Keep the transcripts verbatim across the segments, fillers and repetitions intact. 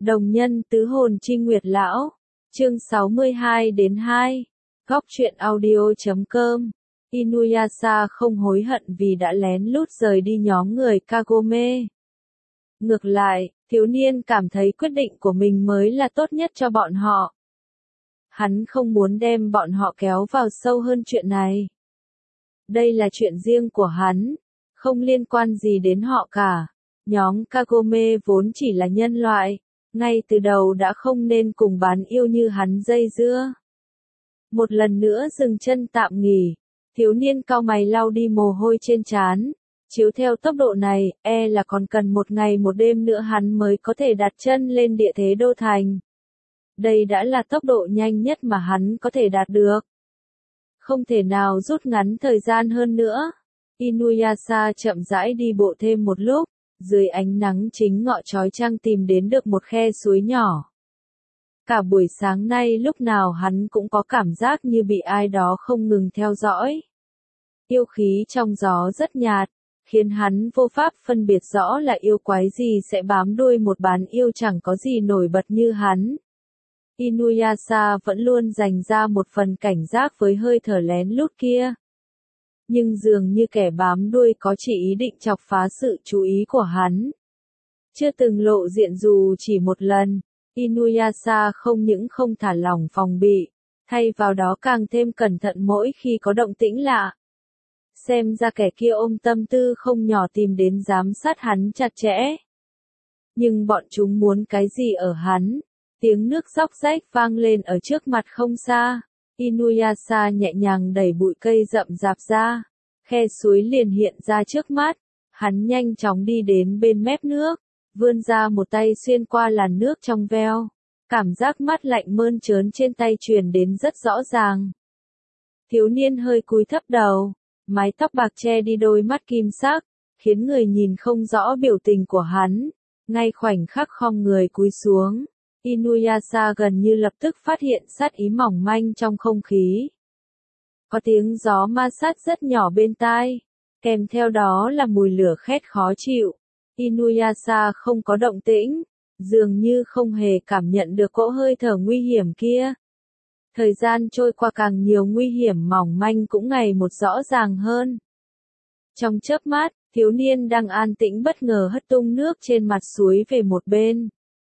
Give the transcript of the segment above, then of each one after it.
Đồng nhân tứ hồn trinh nguyệt lão. Chương sáu mươi hai đến hai. Góc truyện audio chấm com. Inuyasha không hối hận vì đã lén lút rời đi nhóm người Kagome. Ngược lại, thiếu niên cảm thấy quyết định của mình mới là tốt nhất cho bọn họ. Hắn không muốn đem bọn họ kéo vào sâu hơn chuyện này. Đây là chuyện riêng của hắn, không liên quan gì đến họ cả. Nhóm Kagome vốn chỉ là nhân loại, ngay từ đầu đã không nên cùng bán yêu như hắn dây dưa. Một lần nữa dừng chân tạm nghỉ, thiếu niên cau mày lau đi mồ hôi trên trán. Chiếu theo tốc độ này, e là còn cần một ngày một đêm nữa hắn mới có thể đặt chân lên địa thế đô thành. Đây đã là tốc độ nhanh nhất mà hắn có thể đạt được. Không thể nào rút ngắn thời gian hơn nữa. Inuyasha chậm rãi đi bộ thêm một lúc, dưới ánh nắng chính ngọ chói chang tìm đến được một khe suối nhỏ. Cả buổi sáng nay lúc nào hắn cũng có cảm giác như bị ai đó không ngừng theo dõi. Yêu khí trong gió rất nhạt, khiến hắn vô pháp phân biệt rõ là yêu quái gì sẽ bám đuôi một bán yêu chẳng có gì nổi bật như hắn. Inuyasha vẫn luôn dành ra một phần cảnh giác với hơi thở lén lút kia. Nhưng dường như kẻ bám đuôi có chỉ ý định chọc phá sự chú ý của hắn. Chưa từng lộ diện dù chỉ một lần, Inuyasha không những không thả lỏng phòng bị, thay vào đó càng thêm cẩn thận mỗi khi có động tĩnh lạ. Xem ra kẻ kia ôm tâm tư không nhỏ tìm đến giám sát hắn chặt chẽ. Nhưng bọn chúng muốn cái gì ở hắn? Tiếng nước róc rách vang lên ở trước mặt không xa. Inuyasha nhẹ nhàng đẩy bụi cây rậm rạp ra. Khe suối liền hiện ra trước mắt. Hắn nhanh chóng đi đến bên mép nước, vươn ra một tay xuyên qua làn nước trong veo. Cảm giác mát lạnh mơn trớn trên tay truyền đến rất rõ ràng. Thiếu niên hơi cúi thấp đầu, mái tóc bạc che đi đôi mắt kim sắc, khiến người nhìn không rõ biểu tình của hắn. Ngay khoảnh khắc khom người cúi xuống, Inuyasha gần như lập tức phát hiện sát ý mỏng manh trong không khí. Có tiếng gió ma sát rất nhỏ bên tai, kèm theo đó là mùi lửa khét khó chịu. Inuyasha không có động tĩnh, dường như không hề cảm nhận được cỗ hơi thở nguy hiểm kia. Thời gian trôi qua càng nhiều nguy hiểm mỏng manh cũng ngày một rõ ràng hơn. Trong chớp mắt, thiếu niên đang an tĩnh bất ngờ hất tung nước trên mặt suối về một bên.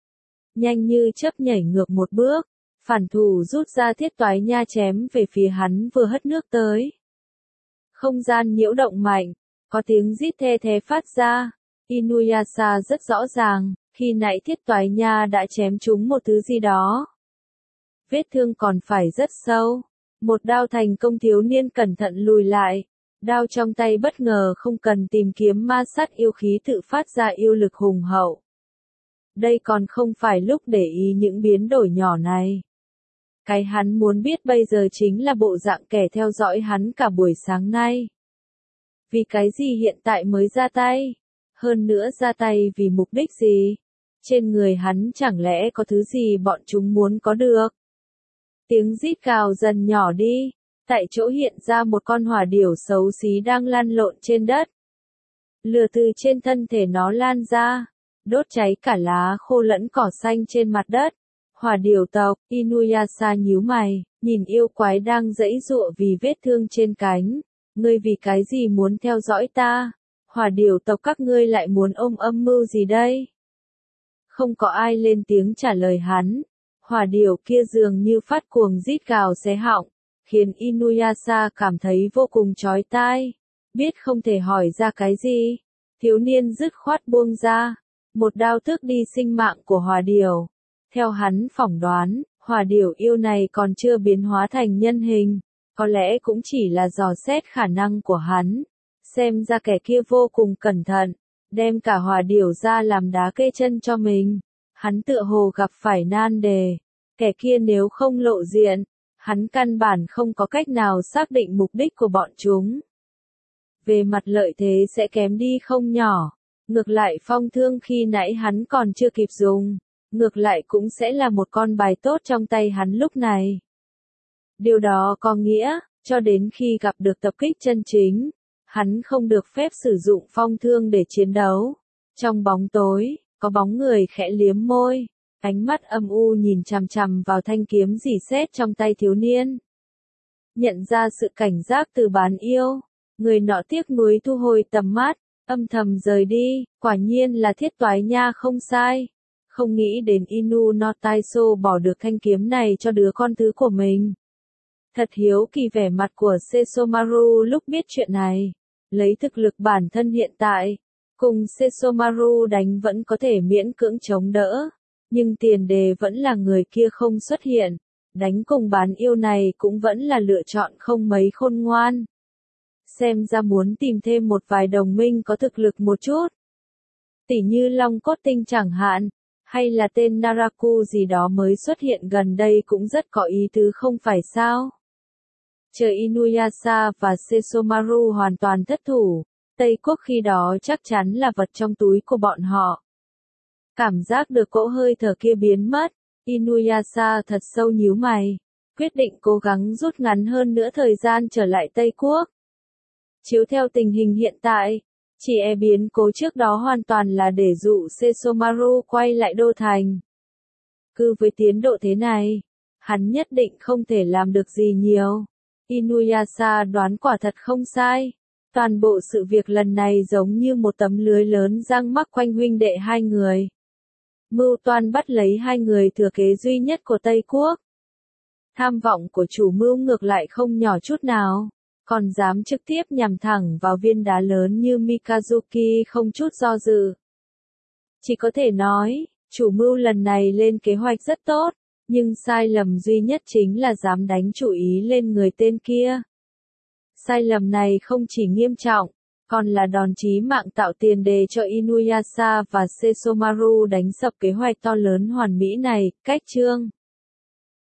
Nhanh như chớp nhảy ngược một bước, phản thủ rút ra thiết toái nha chém về phía hắn vừa hất nước tới. Không gian nhiễu động mạnh, có tiếng rít the thé phát ra. Inuyasha rất rõ ràng, khi nãy thiết toái nha đã chém trúng một thứ gì đó. Vết thương còn phải rất sâu. Một đao thành công, thiếu niên cẩn thận lùi lại. Đao trong tay bất ngờ không cần tìm kiếm ma sát yêu khí tự phát ra yêu lực hùng hậu. Đây còn không phải lúc để ý những biến đổi nhỏ này. Cái hắn muốn biết bây giờ chính là bộ dạng kẻ theo dõi hắn cả buổi sáng nay. Vì cái gì hiện tại mới ra tay? Hơn nữa ra tay vì mục đích gì? Trên người hắn chẳng lẽ có thứ gì bọn chúng muốn có được? Tiếng rít gào dần nhỏ đi, tại chỗ hiện ra một con hỏa điểu xấu xí đang lăn lộn trên đất. Lửa từ trên thân thể nó lan ra, đốt cháy cả lá khô lẫn cỏ xanh trên mặt đất. Hỏa điểu tộc. Inuyasha nhíu mày, nhìn yêu quái đang giãy giụa vì vết thương trên cánh. Ngươi vì cái gì muốn theo dõi ta? Hỏa điểu tộc các ngươi lại muốn ôm âm mưu gì đây? Không có ai lên tiếng trả lời hắn. Hỏa điểu kia dường như phát cuồng rít gào xé họng, khiến Inuyasha cảm thấy vô cùng chói tai. Biết không thể hỏi ra cái gì, thiếu niên dứt khoát buông ra, một đao tước đi sinh mạng của hỏa điểu. Theo hắn phỏng đoán, hỏa điểu yêu này còn chưa biến hóa thành nhân hình, có lẽ cũng chỉ là dò xét khả năng của hắn. Xem ra kẻ kia vô cùng cẩn thận, đem cả hỏa điểu ra làm đá kê chân cho mình. Hắn tựa hồ gặp phải nan đề. Kẻ kia nếu không lộ diện, hắn căn bản không có cách nào xác định mục đích của bọn chúng. Về mặt lợi thế sẽ kém đi không nhỏ. Ngược lại phong thương khi nãy hắn còn chưa kịp dùng. Ngược lại cũng sẽ là một con bài tốt trong tay hắn lúc này. Điều đó có nghĩa, cho đến khi gặp được tập kích chân chính, hắn không được phép sử dụng phong thương để chiến đấu. Trong bóng tối, có bóng người khẽ liếm môi. Ánh mắt âm u nhìn chằm chằm vào thanh kiếm rỉ sét trong tay thiếu niên. Nhận ra sự cảnh giác từ bán yêu, người nọ tiếc nuối thu hồi tầm mắt, âm thầm rời đi, quả nhiên là thiết toái nha không sai. Không nghĩ đến Inu no Taisho bỏ được thanh kiếm này cho đứa con thứ của mình. Thật hiếu kỳ vẻ mặt của Sesomaru lúc biết chuyện này. Lấy thực lực bản thân hiện tại, cùng Sesomaru đánh vẫn có thể miễn cưỡng chống đỡ. Nhưng tiền đề vẫn là người kia không xuất hiện. Đánh cùng bán yêu này cũng vẫn là lựa chọn không mấy khôn ngoan. Xem ra muốn tìm thêm một vài đồng minh có thực lực một chút. Tỉ như Long Cốt Tinh chẳng hạn, hay là tên Naraku gì đó mới xuất hiện gần đây cũng rất có ý tứ không phải sao. Chờ Inuyasha và Sesomaru hoàn toàn thất thủ, Tây Quốc khi đó chắc chắn là vật trong túi của bọn họ. Cảm giác được cỗ hơi thở kia biến mất, Inuyasha thật sâu nhíu mày, quyết định cố gắng rút ngắn hơn nữa thời gian trở lại Tây Quốc. Chiếu theo tình hình hiện tại, chỉ e biến cố trước đó hoàn toàn là để dụ Sesomaru quay lại đô thành. Cứ với tiến độ thế này, hắn nhất định không thể làm được gì nhiều. Inuyasha đoán quả thật không sai. Toàn bộ sự việc lần này giống như một tấm lưới lớn giăng mắc quanh huynh đệ hai người. Mưu toan bắt lấy hai người thừa kế duy nhất của Tây Quốc. Tham vọng của chủ mưu ngược lại không nhỏ chút nào, còn dám trực tiếp nhằm thẳng vào viên đá lớn như Mikazuki không chút do dự. Chỉ có thể nói, chủ mưu lần này lên kế hoạch rất tốt, nhưng sai lầm duy nhất chính là dám đánh chủ ý lên người tên kia. Sai lầm này không chỉ nghiêm trọng, còn là đòn chí mạng tạo tiền đề cho Inuyasha và Sesomaru đánh sập kế hoạch to lớn hoàn mỹ này. Cách chương